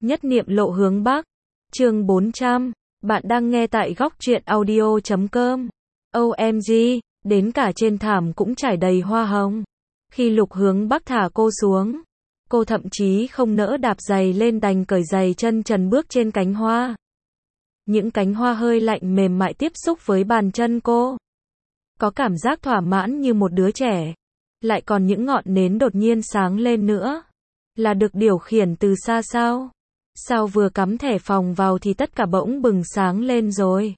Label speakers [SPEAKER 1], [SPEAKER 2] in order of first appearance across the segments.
[SPEAKER 1] Nhất niệm lộ hướng Bắc. Chương 400. Bạn đang nghe tại góc truyện audio.com. OMG, đến cả trên thảm cũng trải đầy hoa hồng. Khi Lục Hướng Bắc thả cô xuống, cô thậm chí không nỡ đạp giày lên, đành cởi giày chân trần bước trên cánh hoa. Những cánh hoa hơi lạnh mềm mại tiếp xúc với bàn chân cô. Có cảm giác thỏa mãn như một đứa trẻ. Lại còn những ngọn nến đột nhiên sáng lên nữa. Là được điều khiển từ xa sao? Sao vừa cắm thẻ phòng vào thì tất cả bỗng bừng sáng lên rồi?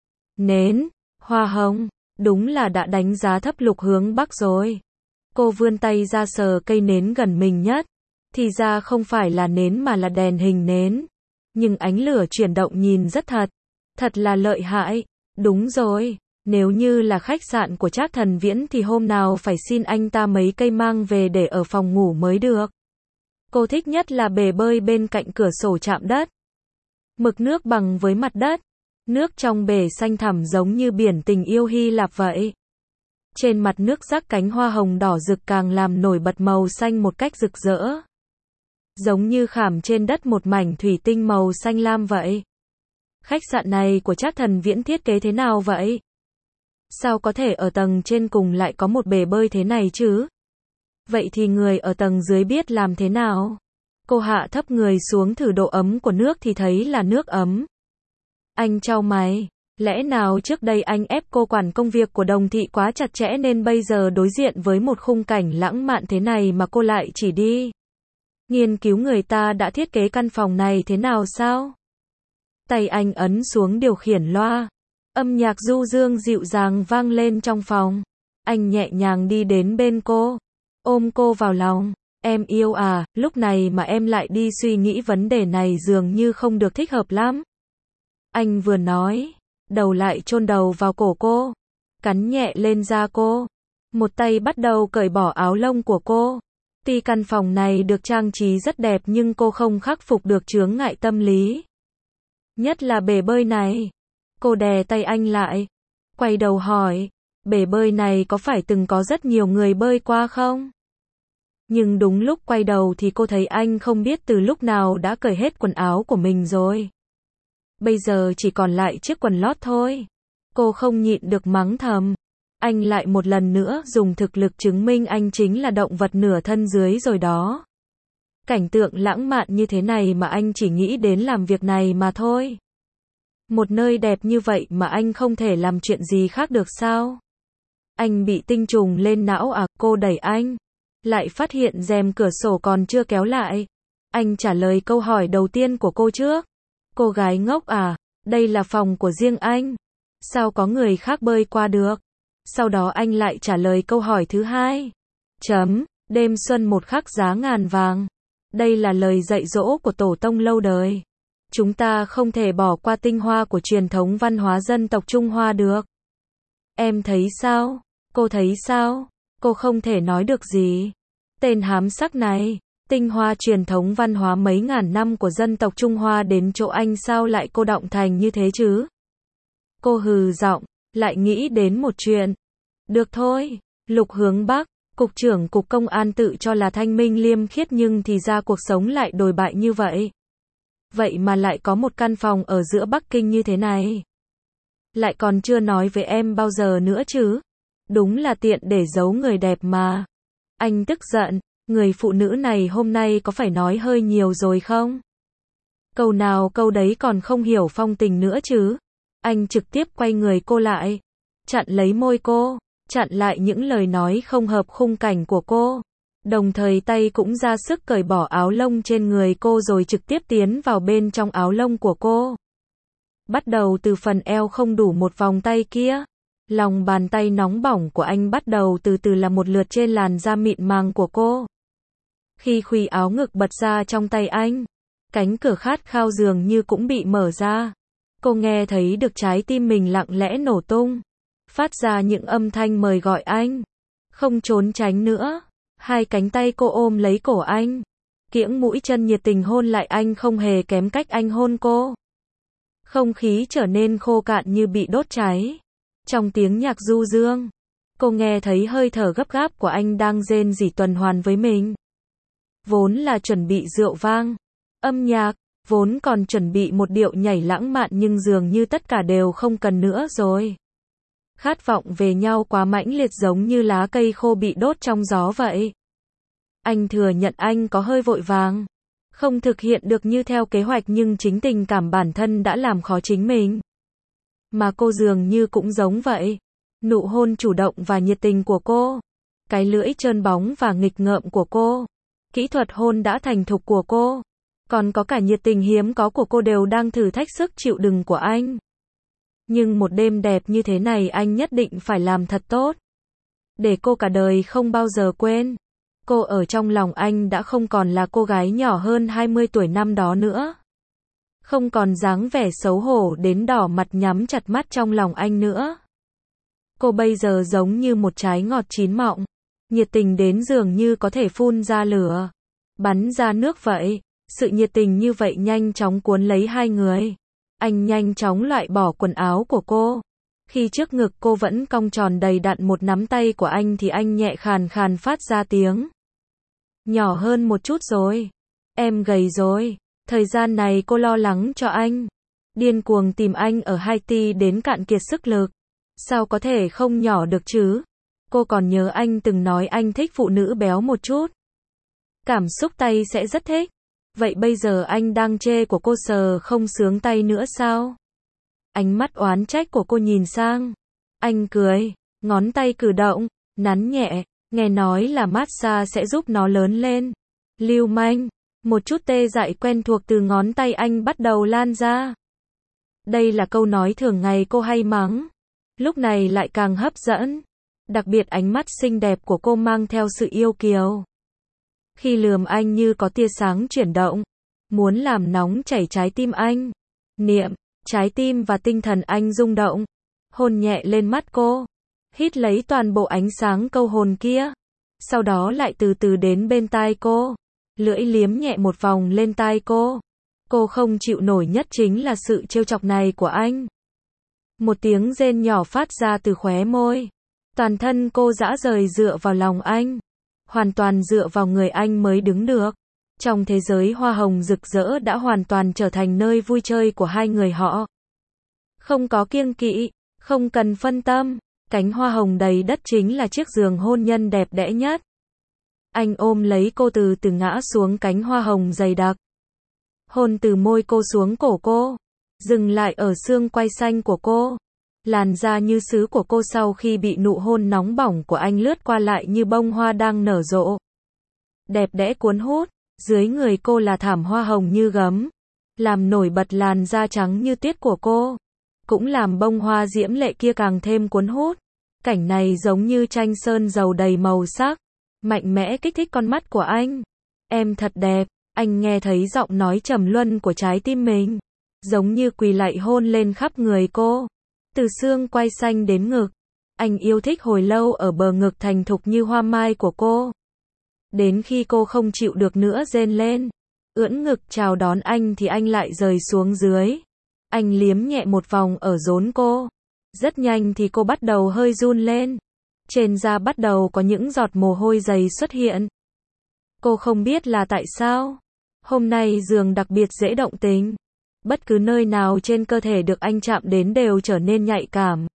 [SPEAKER 1] Nến, hoa hồng, đúng là đã đánh giá thấp Lục Hướng Bắc rồi. Cô vươn tay ra sờ cây nến gần mình nhất. Thì ra không phải là nến mà là đèn hình nến. Nhưng ánh lửa chuyển động nhìn rất thật. Thật là lợi hại. Đúng rồi, nếu như là khách sạn của Trác Thần Viễn thì hôm nào phải xin anh ta mấy cây mang về để ở phòng ngủ mới được. Cô thích nhất là bể bơi bên cạnh cửa sổ chạm đất. Mực nước bằng với mặt đất. Nước trong bể xanh thẳm giống như biển tình yêu Hy Lạp vậy. Trên mặt nước rắc cánh hoa hồng đỏ rực càng làm nổi bật màu xanh một cách rực rỡ. Giống như khảm trên đất một mảnh thủy tinh màu xanh lam vậy. Khách sạn này của Trác Thần Viễn thiết kế thế nào vậy? Sao có thể ở tầng trên cùng lại có một bể bơi thế này chứ? Vậy thì người ở tầng dưới biết làm thế nào? Cô hạ thấp người xuống thử độ ấm của nước thì thấy là nước ấm. Anh chau mày. Lẽ nào trước đây anh ép cô quản công việc của Đồng Thị quá chặt chẽ nên bây giờ đối diện với một khung cảnh lãng mạn thế này mà cô lại chỉ đi nghiên cứu người ta đã thiết kế căn phòng này thế nào sao? Tay anh ấn xuống điều khiển loa. Âm nhạc du dương dịu dàng vang lên trong phòng. Anh nhẹ nhàng đi đến bên cô, ôm cô vào lòng. Em yêu à, lúc này mà em lại đi suy nghĩ vấn đề này dường như không được thích hợp lắm. Anh vừa nói, đầu lại chôn đầu vào cổ cô, cắn nhẹ lên da cô. Một tay bắt đầu cởi bỏ áo lông của cô. Tuy căn phòng này được trang trí rất đẹp nhưng cô không khắc phục được chướng ngại tâm lý. Nhất là bể bơi này. Cô đè tay anh lại, quay đầu hỏi, bể bơi này có phải từng có rất nhiều người bơi qua không? Nhưng đúng lúc quay đầu thì cô thấy anh không biết từ lúc nào đã cởi hết quần áo của mình rồi. Bây giờ chỉ còn lại chiếc quần lót thôi. Cô không nhịn được mắng thầm. Anh lại một lần nữa dùng thực lực chứng minh anh chính là động vật nửa thân dưới rồi đó. Cảnh tượng lãng mạn như thế này mà anh chỉ nghĩ đến làm việc này mà thôi. Một nơi đẹp như vậy mà anh không thể làm chuyện gì khác được sao? Anh bị tinh trùng lên não à? Cô đẩy anh. Lại phát hiện rèm cửa sổ còn chưa kéo lại. Anh trả lời câu hỏi đầu tiên của cô trước. Cô gái ngốc à, đây là phòng của riêng anh. Sao có người khác bơi qua được? Sau đó anh lại trả lời câu hỏi thứ hai. Đêm xuân một khắc giá ngàn vàng. Đây là lời dạy dỗ của tổ tông lâu đời. Chúng ta không thể bỏ qua tinh hoa của truyền thống văn hóa dân tộc Trung Hoa được. Em thấy sao? Cô thấy sao? Cô không thể nói được gì. Tên hám sắc này, tinh hoa truyền thống văn hóa mấy ngàn năm của dân tộc Trung Hoa đến chỗ anh sao lại cô động thành như thế chứ? Cô hừ giọng, lại nghĩ đến một chuyện. Được thôi, Lục Hướng Bắc, cục trưởng cục công an tự cho là thanh minh liêm khiết nhưng thì ra cuộc sống lại đồi bại như vậy. Vậy mà lại có một căn phòng ở giữa Bắc Kinh như thế này. Lại còn chưa nói với em bao giờ nữa chứ. Đúng là tiện để giấu người đẹp mà. Anh tức giận, người phụ nữ này hôm nay có phải nói hơi nhiều rồi không? Câu nào câu đấy còn không hiểu phong tình nữa chứ. Anh trực tiếp quay người cô lại, chặn lấy môi cô, chặn lại những lời nói không hợp khung cảnh của cô. Đồng thời tay cũng ra sức cởi bỏ áo lông trên người cô rồi trực tiếp tiến vào bên trong áo lông của cô. Bắt đầu từ phần eo không đủ một vòng tay kia. Lòng bàn tay nóng bỏng của anh bắt đầu từ từ là một lượt trên làn da mịn màng của cô. Khi khuy áo ngực bật ra trong tay anh, cánh cửa khát khao dường như cũng bị mở ra. Cô nghe thấy được trái tim mình lặng lẽ nổ tung, phát ra những âm thanh mời gọi anh. Không trốn tránh nữa, hai cánh tay cô ôm lấy cổ anh, kiễng mũi chân nhiệt tình hôn lại anh không hề kém cách anh hôn cô. Không khí trở nên khô cạn như bị đốt cháy. Trong tiếng nhạc du dương, cô nghe thấy hơi thở gấp gáp của anh đang rên rỉ tuần hoàn với mình. Vốn là chuẩn bị rượu vang, âm nhạc, Vốn còn chuẩn bị một điệu nhảy lãng mạn nhưng dường như tất cả đều không cần nữa rồi. Khát vọng về nhau quá mãnh liệt giống như lá cây khô bị đốt trong gió vậy. Anh thừa nhận anh có hơi vội vàng, không thực hiện được như theo kế hoạch nhưng chính tình cảm bản thân đã làm khó chính mình. Mà cô dường như cũng giống vậy. Nụ hôn chủ động và nhiệt tình của cô, cái lưỡi trơn bóng và nghịch ngợm của cô, kỹ thuật hôn đã thành thục của cô, còn có cả nhiệt tình hiếm có của cô đều đang thử thách sức chịu đựng của anh. Nhưng một đêm đẹp như thế này anh nhất định phải làm thật tốt, để cô cả đời không bao giờ quên. Cô ở trong lòng anh đã không còn là cô gái nhỏ hơn 20 tuổi năm đó nữa. Không còn dáng vẻ xấu hổ đến đỏ mặt nhắm chặt mắt trong lòng anh nữa. Cô bây giờ giống như một trái ngọt chín mọng, nhiệt tình đến dường như có thể phun ra lửa, bắn ra nước vậy. Sự nhiệt tình như vậy nhanh chóng cuốn lấy hai người. Anh nhanh chóng loại bỏ quần áo của cô. Khi trước ngực cô vẫn cong tròn đầy đặn một nắm tay của anh thì anh nhẹ khàn khàn phát ra tiếng. Nhỏ hơn một chút rồi. Em gầy rồi. Thời gian này cô lo lắng cho anh. Điên cuồng tìm anh ở Haiti đến cạn kiệt sức lực. Sao có thể không nhỏ được chứ? Cô còn nhớ anh từng nói anh thích phụ nữ béo một chút. Cảm xúc tay sẽ rất thích. Vậy bây giờ anh đang chê của cô sờ không sướng tay nữa sao? Ánh mắt oán trách của cô nhìn sang. Anh cười, ngón tay cử động, nắn nhẹ, nghe nói là massage sẽ giúp nó lớn lên. Lưu manh, một chút tê dại quen thuộc từ ngón tay anh bắt đầu lan ra. Đây là câu nói thường ngày cô hay mắng. Lúc này lại càng hấp dẫn. Đặc biệt ánh mắt xinh đẹp của cô mang theo sự yêu kiều. Khi lườm anh như có tia sáng chuyển động, muốn làm nóng chảy trái tim anh. Niệm, trái tim và tinh thần anh rung động. Hôn nhẹ lên mắt cô, hít lấy toàn bộ ánh sáng câu hồn kia. Sau đó lại từ từ đến bên tai cô, lưỡi liếm nhẹ một vòng lên tai cô. Cô không chịu nổi nhất chính là sự trêu chọc này của anh. Một tiếng rên nhỏ phát ra từ khóe môi. Toàn thân cô rã rời dựa vào lòng anh. Hoàn toàn dựa vào người anh mới đứng được. Trong thế giới hoa hồng rực rỡ đã hoàn toàn trở thành nơi vui chơi của hai người họ. Không có kiêng kỵ, không cần phân tâm. Cánh hoa hồng đầy đất chính là chiếc giường hôn nhân đẹp đẽ nhất. Anh ôm lấy cô từ từ ngã xuống cánh hoa hồng dày đặc. Hôn từ môi cô xuống cổ cô, dừng lại ở xương quai xanh của cô. Làn da như sứ của cô sau khi bị nụ hôn nóng bỏng của anh lướt qua lại như bông hoa đang nở rộ. Đẹp đẽ cuốn hút, dưới người cô là thảm hoa hồng như gấm, làm nổi bật làn da trắng như tuyết của cô, cũng làm bông hoa diễm lệ kia càng thêm cuốn hút. Cảnh này giống như tranh sơn dầu đầy màu sắc, mạnh mẽ kích thích con mắt của anh. Em thật đẹp, anh nghe thấy giọng nói trầm luân của trái tim mình, giống như quỳ lạy hôn lên khắp người cô. Từ xương quai xanh đến ngực, anh yêu thích hồi lâu ở bờ ngực thành thục như hoa mai của cô. Đến khi cô không chịu được nữa rên lên, ưỡn ngực chào đón anh thì anh lại rời xuống dưới. Anh liếm nhẹ một vòng ở rốn cô. Rất nhanh thì cô bắt đầu hơi run lên. Trên da bắt đầu có những giọt mồ hôi dày xuất hiện. Cô không biết là tại sao. Hôm nay giường đặc biệt dễ động tình. Bất cứ nơi nào trên cơ thể được anh chạm đến đều trở nên nhạy cảm.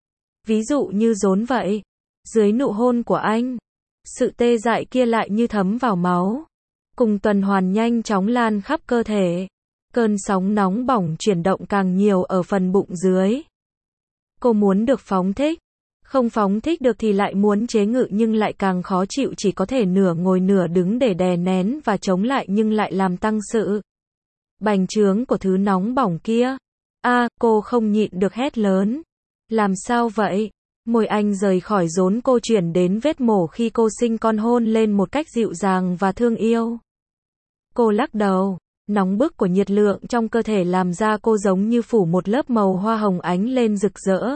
[SPEAKER 1] Ví dụ như rốn vậy. Dưới nụ hôn của anh, sự tê dại kia lại như thấm vào máu. Cùng tuần hoàn nhanh chóng lan khắp cơ thể. Cơn sóng nóng bỏng chuyển động càng nhiều ở phần bụng dưới. Cô muốn được phóng thích. Không phóng thích được thì lại muốn chế ngự nhưng lại càng khó chịu, chỉ có thể nửa ngồi nửa đứng để đè nén và chống lại nhưng lại làm tăng sự bành trướng của thứ nóng bỏng kia. Cô không nhịn được hét lớn. Làm sao vậy? Môi anh rời khỏi rốn cô chuyển đến vết mổ khi cô sinh con, hôn lên một cách dịu dàng và thương yêu. Cô lắc đầu. Nóng bức của nhiệt lượng trong cơ thể làm da cô giống như phủ một lớp màu hoa hồng ánh lên rực rỡ.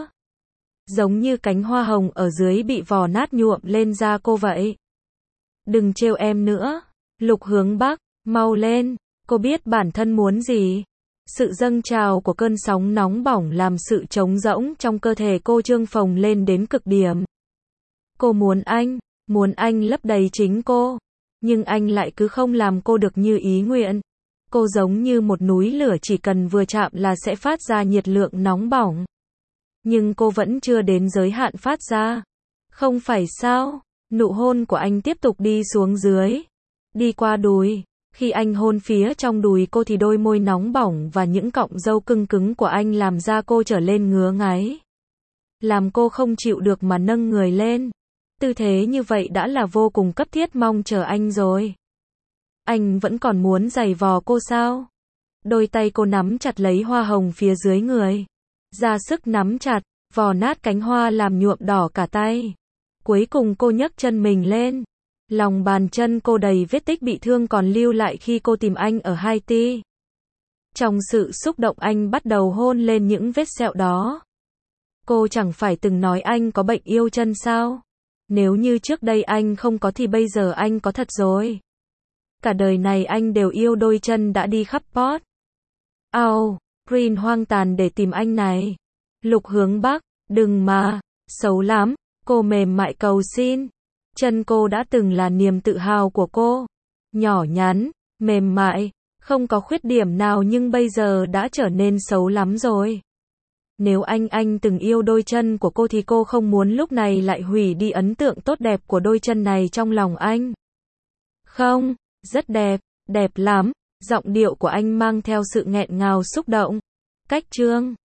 [SPEAKER 1] Giống như cánh hoa hồng ở dưới bị vò nát nhuộm lên da cô vậy. Đừng trêu em nữa. Lục Hướng Bắc, mau lên. Cô biết bản thân muốn gì. Sự dâng trào của cơn sóng nóng bỏng làm sự trống rỗng trong cơ thể cô trương phồng lên đến cực điểm. Cô muốn anh lấp đầy chính cô. Nhưng anh lại cứ không làm cô được như ý nguyện. Cô giống như một núi lửa chỉ cần vừa chạm là sẽ phát ra nhiệt lượng nóng bỏng. Nhưng cô vẫn chưa đến giới hạn phát ra. Không phải sao? Nụ hôn của anh tiếp tục đi xuống dưới. Đi qua đùi. Khi anh hôn phía trong đùi cô thì đôi môi nóng bỏng và những cọng râu cưng cứng của anh làm da cô trở lên ngứa ngáy. Làm cô không chịu được mà nâng người lên. Tư thế như vậy đã là vô cùng cấp thiết mong chờ anh rồi. Anh vẫn còn muốn giày vò cô sao? Đôi tay cô nắm chặt lấy hoa hồng phía dưới người. Ra sức nắm chặt, vò nát cánh hoa làm nhuộm đỏ cả tay. Cuối cùng cô nhấc chân mình lên. Lòng bàn chân cô đầy vết tích bị thương còn lưu lại khi cô tìm anh ở Haiti. Trong sự xúc động anh bắt đầu hôn lên những vết sẹo đó. Cô chẳng phải từng nói anh có bệnh yêu chân sao? Nếu như trước đây anh không có thì bây giờ anh có thật rồi. Cả đời này anh đều yêu đôi chân đã đi khắp Port au Prince hoang tàn để tìm anh này. Lục Hướng Bắc, đừng mà, xấu lắm, cô mềm mại cầu xin. Chân cô đã từng là niềm tự hào của cô. Nhỏ nhắn, mềm mại, không có khuyết điểm nào nhưng bây giờ đã trở nên xấu lắm rồi. Nếu anh từng yêu đôi chân của cô thì cô không muốn lúc này lại hủy đi ấn tượng tốt đẹp của đôi chân này trong lòng anh. Không, rất đẹp, đẹp lắm. Giọng điệu của anh mang theo sự nghẹn ngào xúc động. Cách chương